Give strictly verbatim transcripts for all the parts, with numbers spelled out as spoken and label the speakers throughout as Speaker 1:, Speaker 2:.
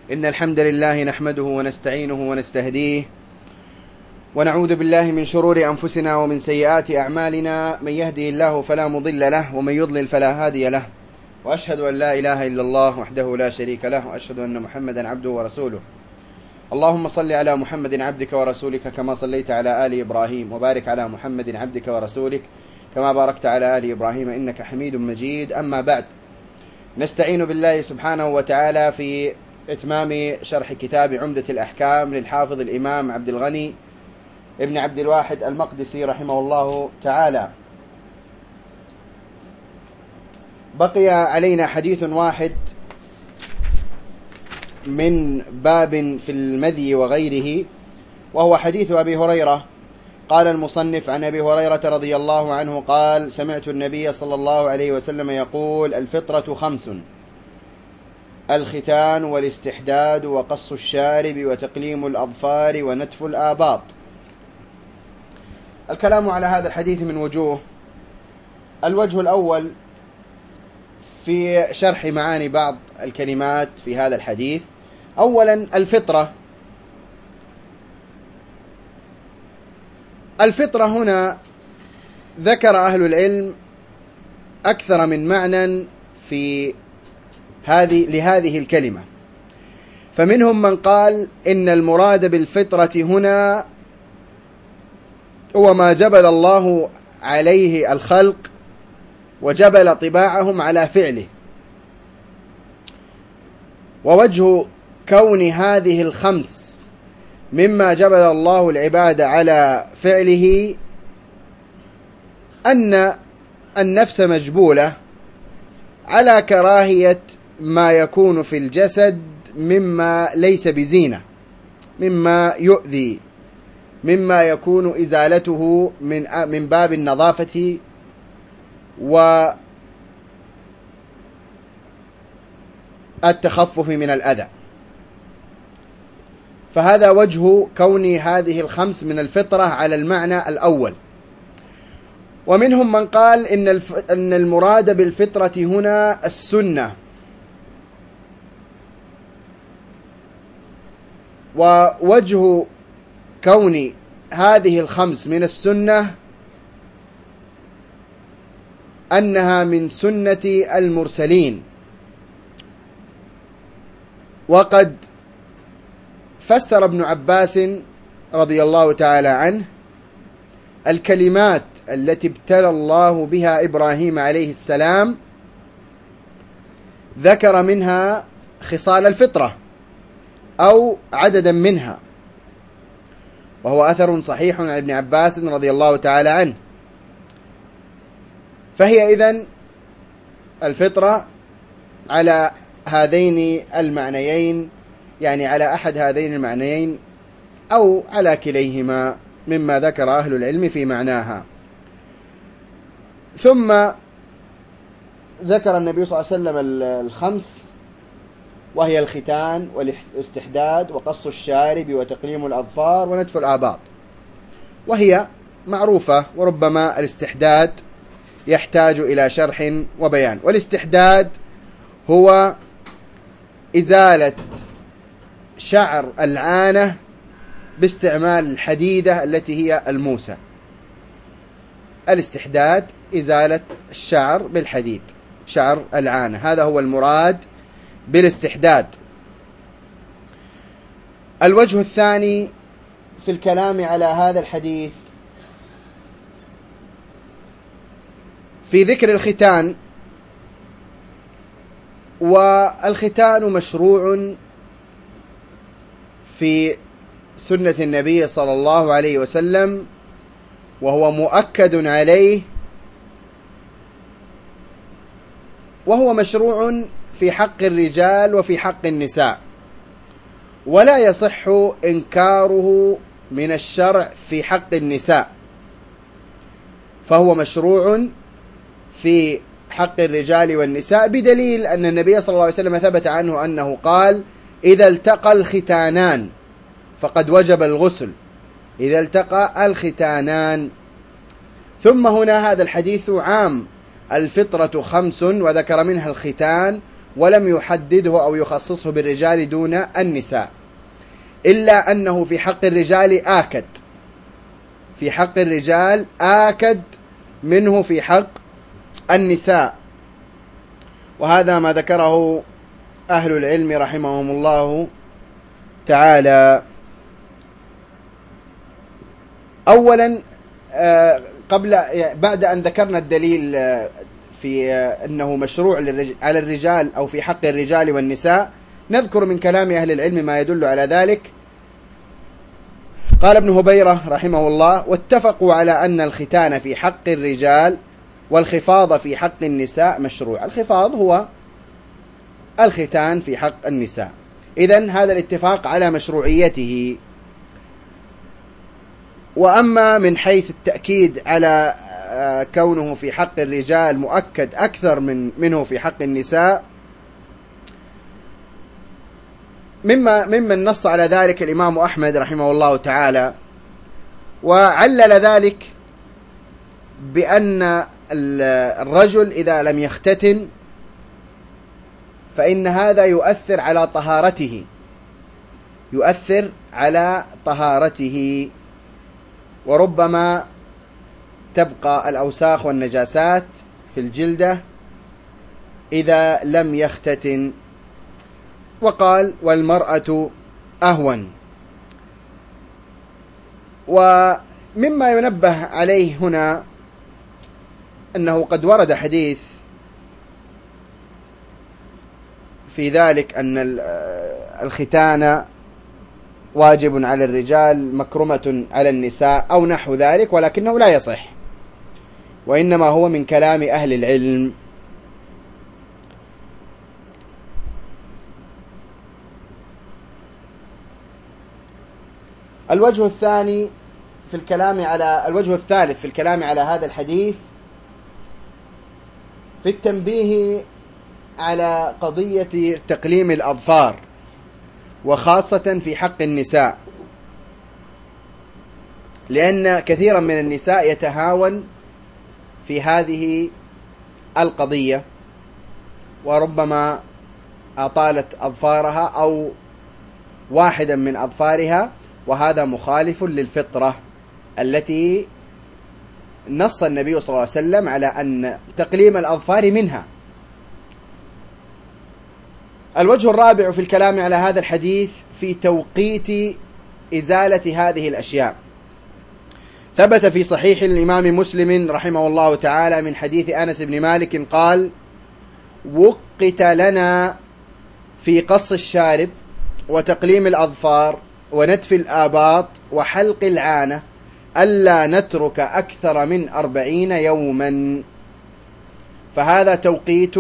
Speaker 1: إن الحمد لله نحمده ونستعينه ونستهديه ونعوذ بالله من شرور أنفسنا ومن سيئات أعمالنا. من يهدي الله فلا مضل له ومن يضلل فلا هادي له، وأشهد أن لا إله إلا الله وحده لا شريك له، وأشهد أن محمدا عبده ورسوله. اللهم صل على محمد عبدك ورسولك كما صليت على آل إبراهيم، وبارك على محمد عبدك ورسولك كما باركت على آل إبراهيم إنك حميد مجيد. أما بعد، نستعين بالله سبحانه وتعالى في إتمام شرح كتاب عمدة الأحكام للحافظ الإمام عبد الغني ابن عبد الواحد المقدسي رحمه الله تعالى. بقي علينا حديث واحد من باب في المذي وغيره، وهو حديث أبي هريرة. قال المصنف: عن أبي هريرة رضي الله عنه قال: سمعت النبي صلى الله عليه وسلم يقول: الفطرة خمس: الختان والاستحداد وقص الشارب وتقليم الأظفار ونتف الآباط. الكلام على هذا الحديث من وجوه. الوجه الأول في شرح معاني بعض الكلمات في هذا الحديث. أولا، الفطرة. الفطرة هنا ذكر أهل العلم أكثر من معنى في هذه لهذه الكلمة، فمنهم من قال إن المراد بالفطرة هنا هو ما جبل الله عليه الخلق وجبل طباعهم على فعله. ووجه كون هذه الخمس مما جبل الله العباد على فعله أن النفس مجبولة على كراهية ما يكون في الجسد مما ليس بزينة، مما يؤذي، مما يكون إزالته من من باب النظافة والتخفف من الأذى. فهذا وجه كون هذه الخمس من الفطرة على المعنى الأول. ومنهم من قال إن الف... أن المراد بالفطرة هنا السنة، ووجه كون هذه الخمس من السنة أنها من سنة المرسلين. وقد فسر ابن عباس رضي الله تعالى عنه الكلمات التي ابتلى الله بها إبراهيم عليه السلام، ذكر منها خصال الفطرة أو عددا منها، وهو أثر صحيح عن ابن عباس رضي الله تعالى عنه. فهي إذن الفطرة على هذين المعنيين، يعني على أحد هذين المعنيين أو على كليهما مما ذكر أهل العلم في معناها. ثم ذكر النبي صلى الله عليه وسلم الخمس، وهي الختان والاستحداد وقص الشارب وتقليم الأظفار ونتف الآباط، وهي معروفة، وربما الاستحداد يحتاج إلى شرح وبيان. والاستحداد هو إزالة شعر العانة باستعمال الحديدة التي هي الموسى. الاستحداد إزالة الشعر بالحديد، شعر العانة، هذا هو المراد بالاستحداد. الوجه الثاني في الكلام على هذا الحديث في ذكر الختان. والختان مشروع في سنة النبي صلى الله عليه وسلم، وهو مؤكد عليه، وهو مشروع في حق الرجال وفي حق النساء، ولا يصح إنكاره من الشرع في حق النساء، فهو مشروع في حق الرجال والنساء، بدليل أن النبي صلى الله عليه وسلم ثبت عنه أنه قال: إذا التقى الختانان فقد وجب الغسل، إذا التقى الختانان. ثم هنا هذا الحديث عام، الفطرة خمس، وذكر منها الختان ولم يحدده أو يخصصه بالرجال دون النساء، إلا أنه في حق الرجال آكد، في حق الرجال آكد منه في حق النساء. وهذا ما ذكره أهل العلم رحمهم الله تعالى. أولا قبل بعد أن ذكرنا الدليل في أنه مشروع على الرجال أو في حق الرجال والنساء، نذكر من كلام أهل العلم ما يدل على ذلك. قال ابن هبيرة رحمه الله: واتفقوا على أن الختان في حق الرجال والخفاض في حق النساء مشروع. الخفاض هو الختان في حق النساء، إذن هذا الاتفاق على مشروعيته. وأما من حيث التأكيد على كونه في حق الرجال مؤكد أكثر من منه في حق النساء، مما ممن نص على ذلك الإمام أحمد رحمه الله تعالى، وعلل ذلك بأن الرجل إذا لم يختتن فإن هذا يؤثر على طهارته، يؤثر على طهارته، وربما تبقى الأوساخ والنجاسات في الجلدة إذا لم يختتن. وقال: والمرأة أهون. ومما ينبه عليه هنا أنه قد ورد حديث في ذلك أن الختان واجب على الرجال مكرمة على النساء أو نحو ذلك، ولكنه لا يصح، وإنما هو من كلام أهل العلم. الوجه الثاني في الكلام على الوجه الثالث في الكلام على هذا الحديث في التنبيه على قضية تقليم الأظفار، وخاصة في حق النساء، لأن كثيرا من النساء يتهاون في هذه القضية، وربما أطالت أظفارها أو واحدا من أظفارها، وهذا مخالف للفطرة التي نص النبي صلى الله عليه وسلم على أن تقليم الأظفار منها. الوجه الرابع في الكلام على هذا الحديث في توقيت إزالة هذه الأشياء. ثبت في صحيح الإمام مسلم رحمه الله تعالى من حديث أنس بن مالك قال: وقت لنا في قص الشارب وتقليم الأظفار ونتف الآباط وحلق العانة ألا نترك أكثر من أربعين يوما. فهذا توقيت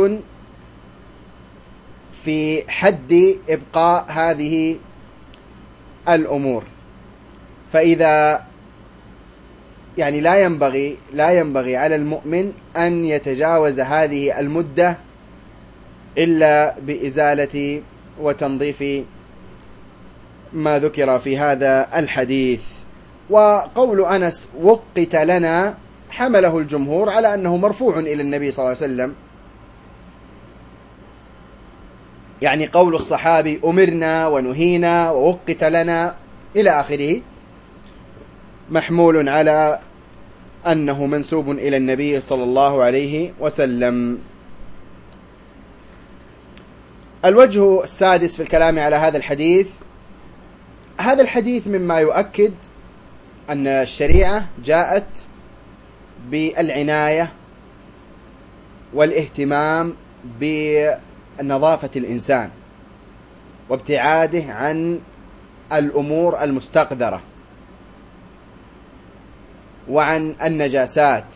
Speaker 1: في حد إبقاء هذه الأمور. فإذا يعني لا ينبغي لا ينبغي على المؤمن أن يتجاوز هذه المدة إلا بإزالة وتنظيف ما ذكر في هذا الحديث. وقول أنس وقت لنا حمله الجمهور على أنه مرفوع إلى النبي صلى الله عليه وسلم، يعني قول الصحابي أمرنا ونهينا ووقت لنا إلى آخره محمول على أنه منسوب إلى النبي صلى الله عليه وسلم. الوجه السادس في الكلام على هذا الحديث، هذا الحديث مما يؤكد أن الشريعة جاءت بالعناية والاهتمام بنظافة الإنسان وابتعاده عن الأمور المستقذرة وعن النجاسات.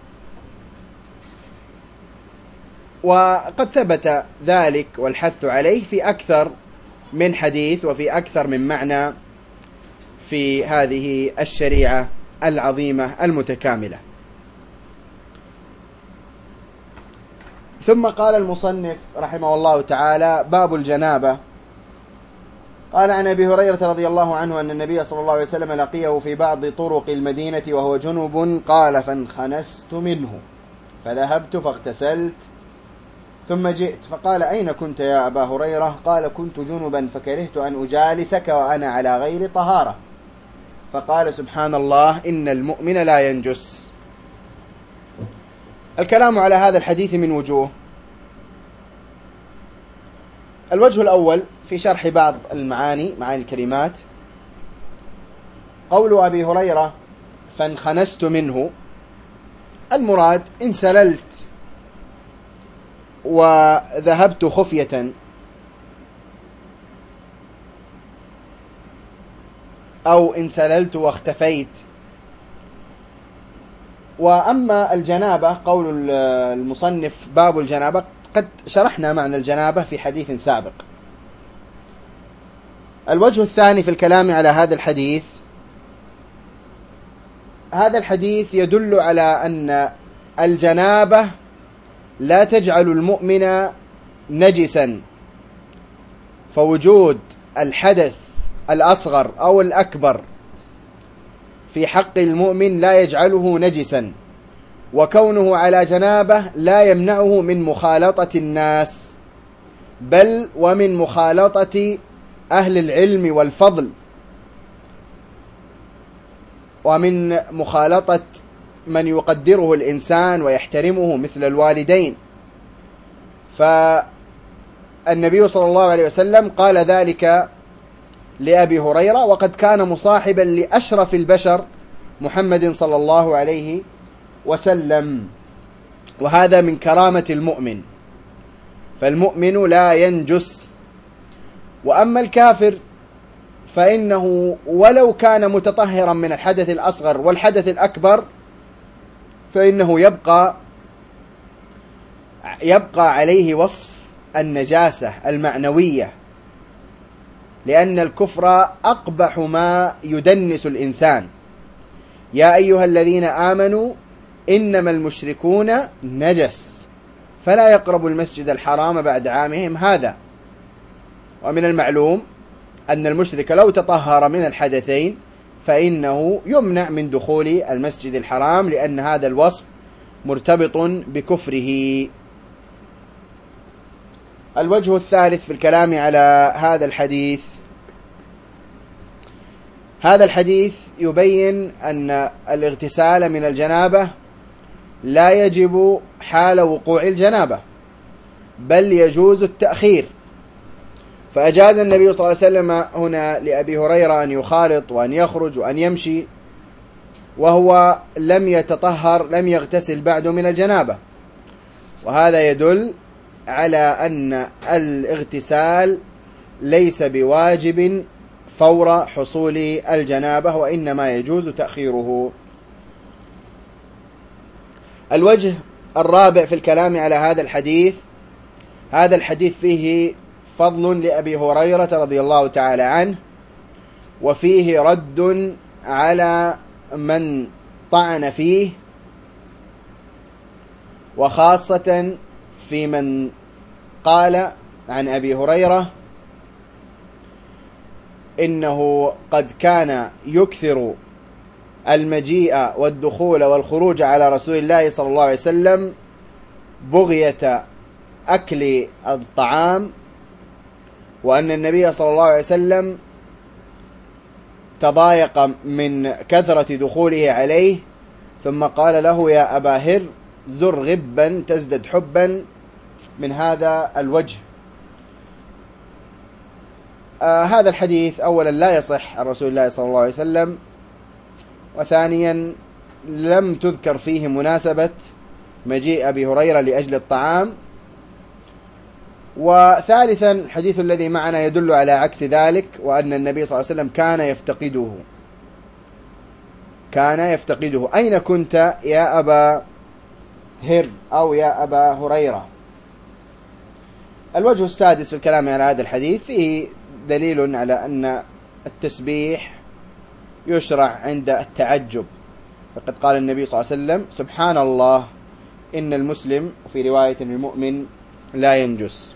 Speaker 1: وقد ثبت ذلك والحث عليه في أكثر من حديث وفي أكثر من معنى في هذه الشريعة العظيمة المتكاملة. ثم قال المصنف رحمه الله تعالى: باب الجنابة. قال عن أبي هريرة رضي الله عنه أن النبي صلى الله عليه وسلم لقيه في بعض طرق المدينة وهو جنب، قال: فانخنست منه فذهبت فاغتسلت ثم جئت فقال أين كنت يا أبا هريرة؟ قال كنت جنبا فكرهت أن أجالسك وأنا على غير طهارة. فقال سبحان الله إن المؤمن لا ينجس. الكلام على هذا الحديث من وجوه. الوجه الأول في شرح بعض المعاني معاني الكلمات، قول أبي هريرة فانخنست منه، المراد انسللت وذهبت خفية أو انسللت واختفيت. وأما الجنابة قول المصنف باب الجنابة، قد شرحنا معنى الجنابة في حديث سابق. الوجه الثاني في الكلام على هذا الحديث، هذا الحديث يدل على أن الجنابة لا تجعل المؤمن نجسا، فوجود الحدث الأصغر أو الأكبر في حق المؤمن لا يجعله نجسا، وكونه على جنابه لا يمنعه من مخالطة الناس، بل ومن مخالطة أهل العلم والفضل، ومن مخالطة من يقدره الإنسان ويحترمه مثل الوالدين. فالنبي صلى الله عليه وسلم قال ذلك لأبي هريرة، وقد كان مصاحبا لأشرف البشر محمد صلى الله عليه وسلم، وهذا من كرامة المؤمن، فالمؤمن لا ينجس. وأما الكافر فإنه ولو كان متطهرا من الحدث الأصغر والحدث الأكبر فإنه يبقى يبقى عليه وصف النجاسة المعنوية، لأن الكفر أقبح ما يدنس الإنسان. يا أيها الذين آمنوا إنما المشركون نجس فلا يقربوا المسجد الحرام بعد عامهم هذا. ومن المعلوم أن المشرك لو تطهر من الحدثين فإنه يمنع من دخول المسجد الحرام، لأن هذا الوصف مرتبط بكفره. الوجه الثالث في الكلام على هذا الحديث، هذا الحديث يبين أن الاغتسال من الجنابة لا يجب حال وقوع الجنابة، بل يجوز التأخير. فأجاز النبي صلى الله عليه وسلم هنا لأبي هريرة أن يخالط وأن يخرج وأن يمشي وهو لم يتطهر، لم يغتسل بعد من الجنابة، وهذا يدل على أن الاغتسال ليس بواجب فور حصول الجنابة، وإنما يجوز تأخيره. الوجه الرابع في الكلام على هذا الحديث، هذا الحديث فيه فضل لأبي هريرة رضي الله تعالى عنه، وفيه رد على من طعن فيه، وخاصة في من قال عن أبي هريرة إنه قد كان يكثر المجيء والدخول والخروج على رسول الله صلى الله عليه وسلم بغية أكل الطعام، وأن النبي صلى الله عليه وسلم تضايق من كثرة دخوله عليه، ثم قال له يا أبا هر زر غبا تزدد حبا، من هذا الوجه. آه هذا الحديث أولا لا يصح عن رسول الله صلى الله عليه وسلم، وثانيا لم تذكر فيه مناسبة مجيء أبي هريرة لأجل الطعام، وثالثا الحديث الذي معنا يدل على عكس ذلك، وأن النبي صلى الله عليه وسلم كان يفتقده كان يفتقده أين كنت يا أبا هر أو يا أبا هريرة. الوجه السادس في الكلام على هذا الحديث فيه دليل على أن التسبيح يشرع عند التعجب، فقد قال النبي صلى الله عليه وسلم سبحان الله إن المسلم، وفي رواية المؤمن لا ينجس.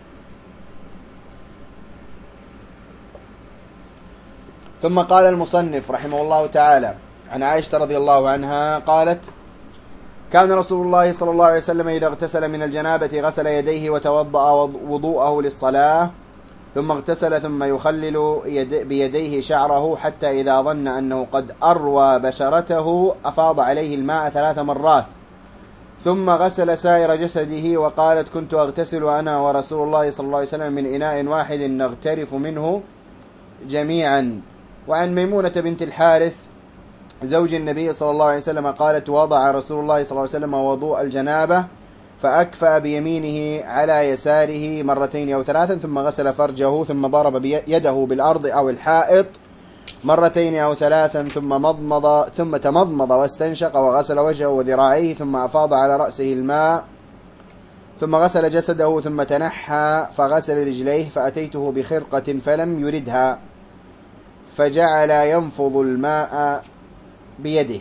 Speaker 1: ثم قال المصنف رحمه الله تعالى عن عائشة رضي الله عنها قالت كان رسول الله صلى الله عليه وسلم إذا اغتسل من الجنابة غسل يديه وتوضأ وضوءه للصلاة، ثم اغتسل ثم يخلل يد بيديه شعره حتى إذا ظن أنه قد أروى بشرته أفاض عليه الماء ثلاث مرات، ثم غسل سائر جسده. وقالت: كنت أغتسل أنا ورسول الله صلى الله عليه وسلم من إناء واحد نغترف منه جميعا. وعن ميمونة بنت الحارث زوج النبي صلى الله عليه وسلم قالت: وضع رسول الله صلى الله عليه وسلم وضوء الجنابة فأكفأ بيمينه على يساره مرتين أو ثلاثا، ثم غسل فرجه، ثم ضرب يده بالأرض أو الحائط مرتين أو ثلاثا، ثم مضمض ثم تمضمض واستنشق وغسل وجهه وذراعيه، ثم أفاض على رأسه الماء، ثم غسل جسده، ثم تنحى فغسل رجليه. فأتيته بخرقة فلم يردها، فجعل ينفض الماء بيده.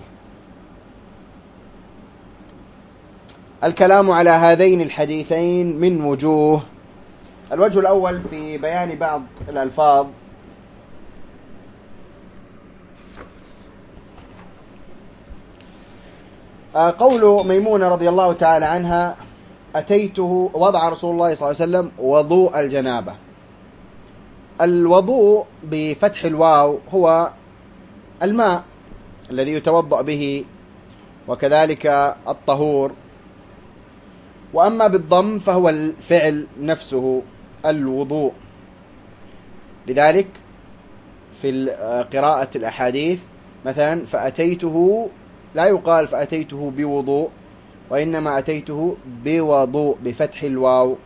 Speaker 1: الكلام على هذين الحديثين من وجوه. الوجه الأول في بيان بعض الألفاظ. قول ميمونة رضي الله تعالى عنها: أتيته وضع رسول الله صلى الله عليه وسلم وضوء الجنابة. الوضوء بفتح الواو هو الماء الذي يتوضأ به، وكذلك الطهور. وأما بالضم فهو الفعل نفسه الوضوء. لذلك في قراءة الأحاديث مثلا فأتيته لا يقال فأتيته بوضوء، وإنما أتيته بوضوء بفتح الواو.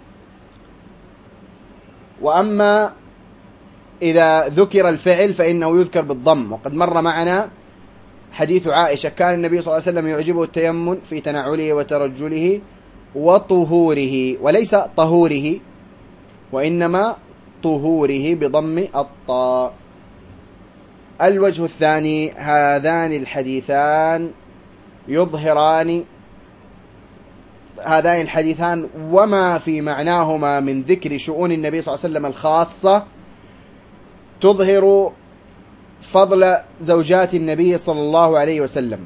Speaker 1: وأما إذا ذكر الفعل فإنه يذكر بالضم. وقد مر معنا حديث عائشة: كان النبي صلى الله عليه وسلم يعجبه التيمم في تنعله وترجله وطهوره، وليس طهوره وإنما طهوره بضم الطاء. الوجه الثاني: هذان الحديثان يظهران هذان الحديثان وما في معناهما من ذكر شؤون النبي صلى الله عليه وسلم الخاصة تظهر فضل زوجات النبي صلى الله عليه وسلم.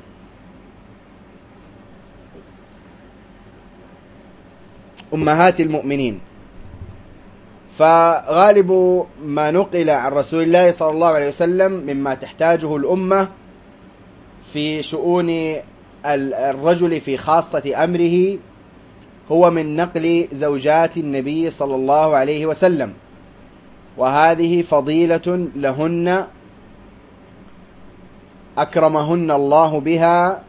Speaker 1: أمهات المؤمنين. فغالب ما نقل عن رسول الله صلى الله عليه وسلم مما تحتاجه الأمة في شؤون الرجل في خاصة أمره هو من نقل زوجات النبي صلى الله عليه وسلم، وهذه فضيلة لهن أكرمهن الله بها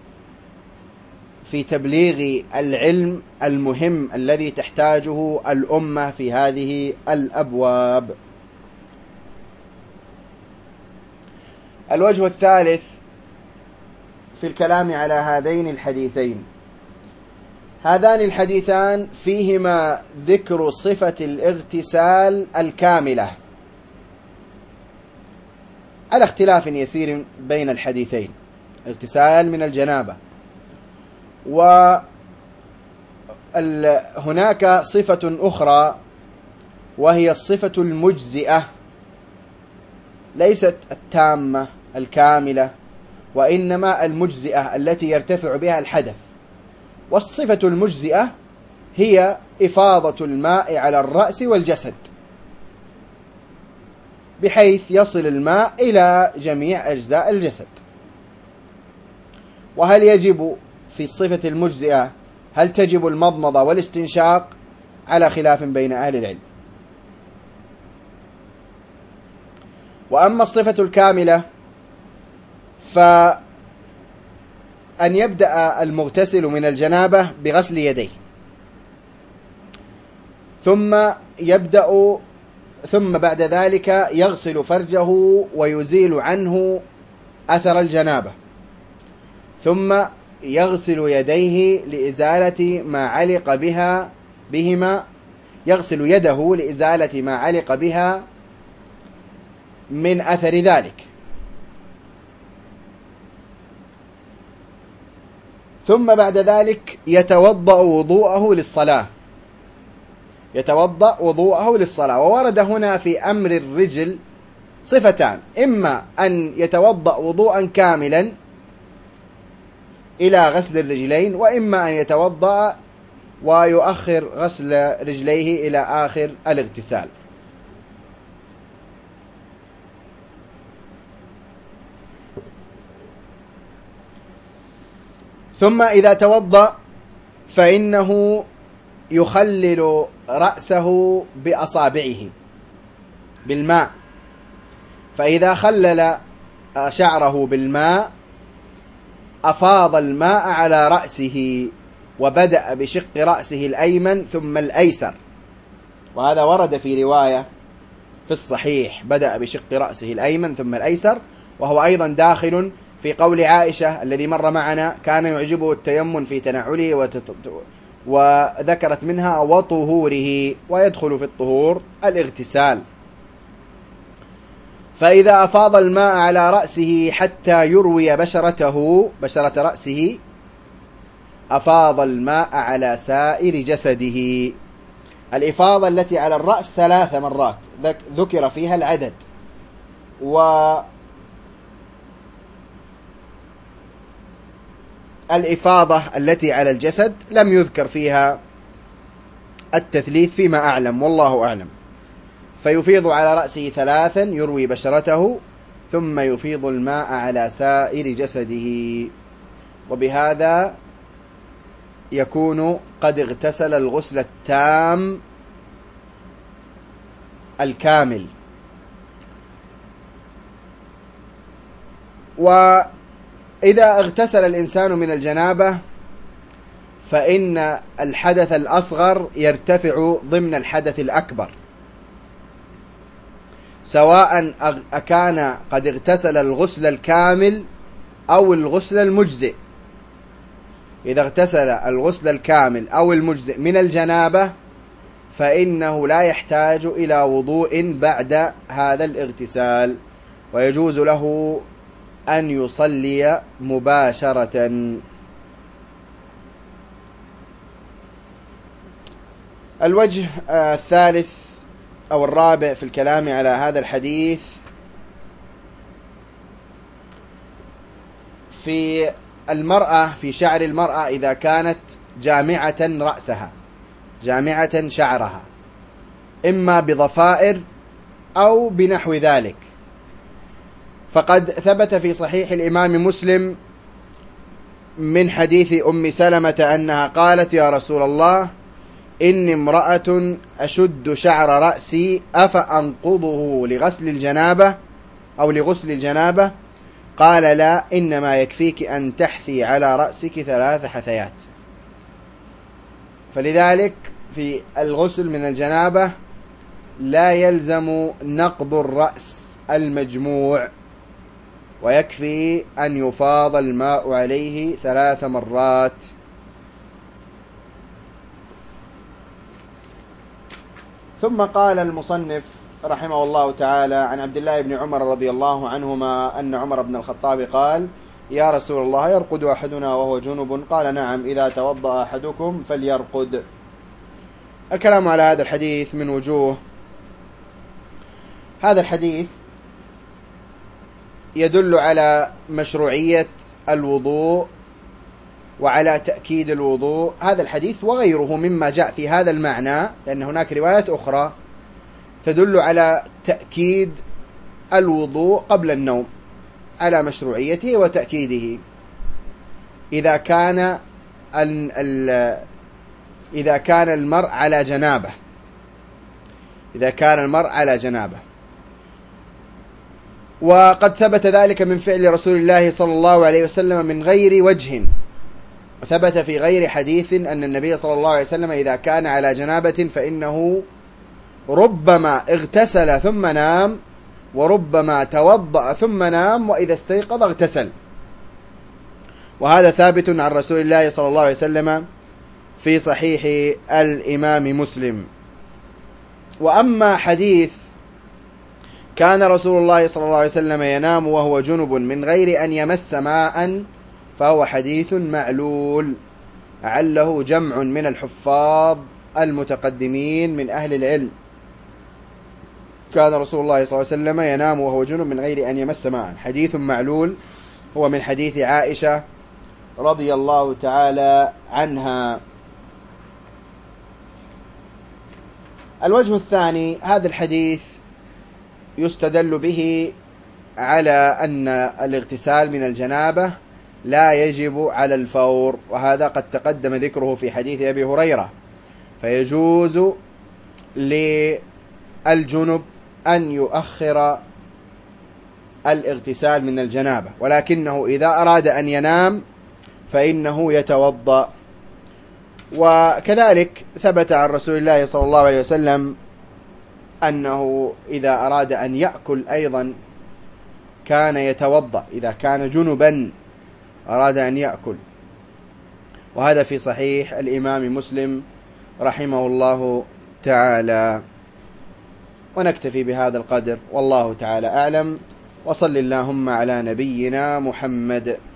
Speaker 1: في تبليغ العلم المهم الذي تحتاجه الأمة في هذه الأبواب. الوجه الثالث في الكلام على هذين الحديثين: هذان الحديثان فيهما ذكر صفة الاغتسال الكاملة على اختلاف يسير بين الحديثين، اغتسال من الجنابة. وهناك صفة أخرى وهي الصفة المجزئة، ليست التامة الكاملة، وإنما المجزئة التي يرتفع بها الحدث. والصفة المجزئة هي إفاضة الماء على الرأس والجسد بحيث يصل الماء إلى جميع أجزاء الجسد. وهل يجب في الصفة المجزئة هل تجب المضمضة والاستنشاق؟ على خلاف بين أهل العلم. وأما الصفة الكاملة فأن يبدأ المغتسل من الجنابة بغسل يديه، ثم يبدأ ثم بعد ذلك يغسل فرجه ويزيل عنه أثر الجنابة، ثم يغسل يديه لإزالة ما علق بها بهما يغسل يده لإزالة ما علق بها من أثر ذلك، ثم بعد ذلك يتوضأ وضوءه للصلاة يتوضأ وضوءه للصلاة. وورد هنا في أمر الرجل صفتان: إما أن يتوضأ وضوءا كاملا إلى غسل الرجلين، وإما أن يتوضأ ويؤخر غسل رجليه إلى آخر الاغتسال. ثم إذا توضأ فإنه يخلل رأسه بأصابعه بالماء، فإذا خلل شعره بالماء أفاض الماء على رأسه، وبدأ بشق رأسه الأيمن ثم الأيسر، وهذا ورد في رواية في الصحيح، بدأ بشق رأسه الأيمن ثم الأيسر، وهو أيضا داخل في قول عائشة الذي مر معنا كان يعجبه التيمم في تنعله وتت... وذكرت منها وطهوره، ويدخل في الطهور الاغتسال. فإذا أفاض الماء على رأسه حتى يروي بشرته بشرة رأسه أفاض الماء على سائر جسده. الإفاضة التي على الرأس ثلاث مرات ذكر فيها العدد، والإفاضة التي على الجسد لم يذكر فيها التثليث فيما أعلم، والله أعلم. فيفيض على رأسه ثلاثا يروي بشرته، ثم يفيض الماء على سائر جسده، وبهذا يكون قد اغتسل الغسل التام الكامل. وإذا اغتسل الإنسان من الجنابة فإن الحدث الأصغر يرتفع ضمن الحدث الأكبر، سواء أكان قد اغتسل الغسل الكامل أو الغسل المجزئ. إذا اغتسل الغسل الكامل أو المجزئ من الجنابة فإنه لا يحتاج إلى وضوء بعد هذا الاغتسال، ويجوز له أن يصلي مباشرة. الوجه الثالث أو الرابع في الكلام على هذا الحديث في المرأة، في شعر المرأة إذا كانت جامعة رأسها، جامعة شعرها، إما بضفائر أو بنحو ذلك. فقد ثبت في صحيح الإمام مسلم من حديث أم سلمة أنها قالت: يا رسول الله، إني امرأة أشد شعر رأسي أفأنقضه لغسل الجنابة أو لغسل الجنابة؟ قال: لا، إنما يكفيك أن تحثي على رأسك ثلاث حثيات. فلذلك في الغسل من الجنابة لا يلزم نقض الرأس المجموع، ويكفي أن يفاض الماء عليه ثلاث مرات. ثم قال المصنف رحمه الله تعالى عن عبد الله بن عمر رضي الله عنهما أن عمر بن الخطاب قال: يا رسول الله، يرقد أحدنا وهو جنب؟ قال: نعم، إذا توضأ أحدكم فليرقد. الكلام على هذا الحديث من وجوه. هذا الحديث يدل على مشروعية الوضوء وعلى تأكيد الوضوء. هذا الحديث وغيره مما جاء في هذا المعنى، لأن هناك روايات أخرى تدل على تأكيد الوضوء قبل النوم، على مشروعيته وتأكيده إذا كان ال ال إذا كان المرء على جنابه إذا كان المرء على جنابه وقد ثبت ذلك من فعل رسول الله صلى الله عليه وسلم من غير وجه. وثبت في غير حديث أن النبي صلى الله عليه وسلم إذا كان على جنابة فإنه ربما اغتسل ثم نام، وربما توضأ ثم نام، وإذا استيقظ اغتسل. وهذا ثابت عن رسول الله صلى الله عليه وسلم في صحيح الإمام مسلم. وأما حديث كان رسول الله صلى الله عليه وسلم ينام وهو جنب من غير أن يمس ماء فهو حديث معلول، أعله جمع من الحفاظ المتقدمين من أهل العلم. كان رسول الله صلى الله عليه وسلم ينام وهو جنب من غير أن يمس ماء، حديث معلول، هو من حديث عائشة رضي الله تعالى عنها. الوجه الثاني، هذا الحديث يستدل به على أن الاغتسال من الجنابة لا يجب على الفور، وهذا قد تقدم ذكره في حديث أبي هريرة، فيجوز للجنب أن يؤخر الاغتسال من الجنابة، ولكنه إذا أراد أن ينام فإنه يتوضأ. وكذلك ثبت عن رسول الله صلى الله عليه وسلم أنه إذا أراد أن يأكل أيضا كان يتوضأ، إذا كان جنبا أراد أن يأكل، وهذا في صحيح الإمام مسلم رحمه الله تعالى. ونكتفي بهذا القدر، والله تعالى أعلم، وصل اللهم على نبينا محمد.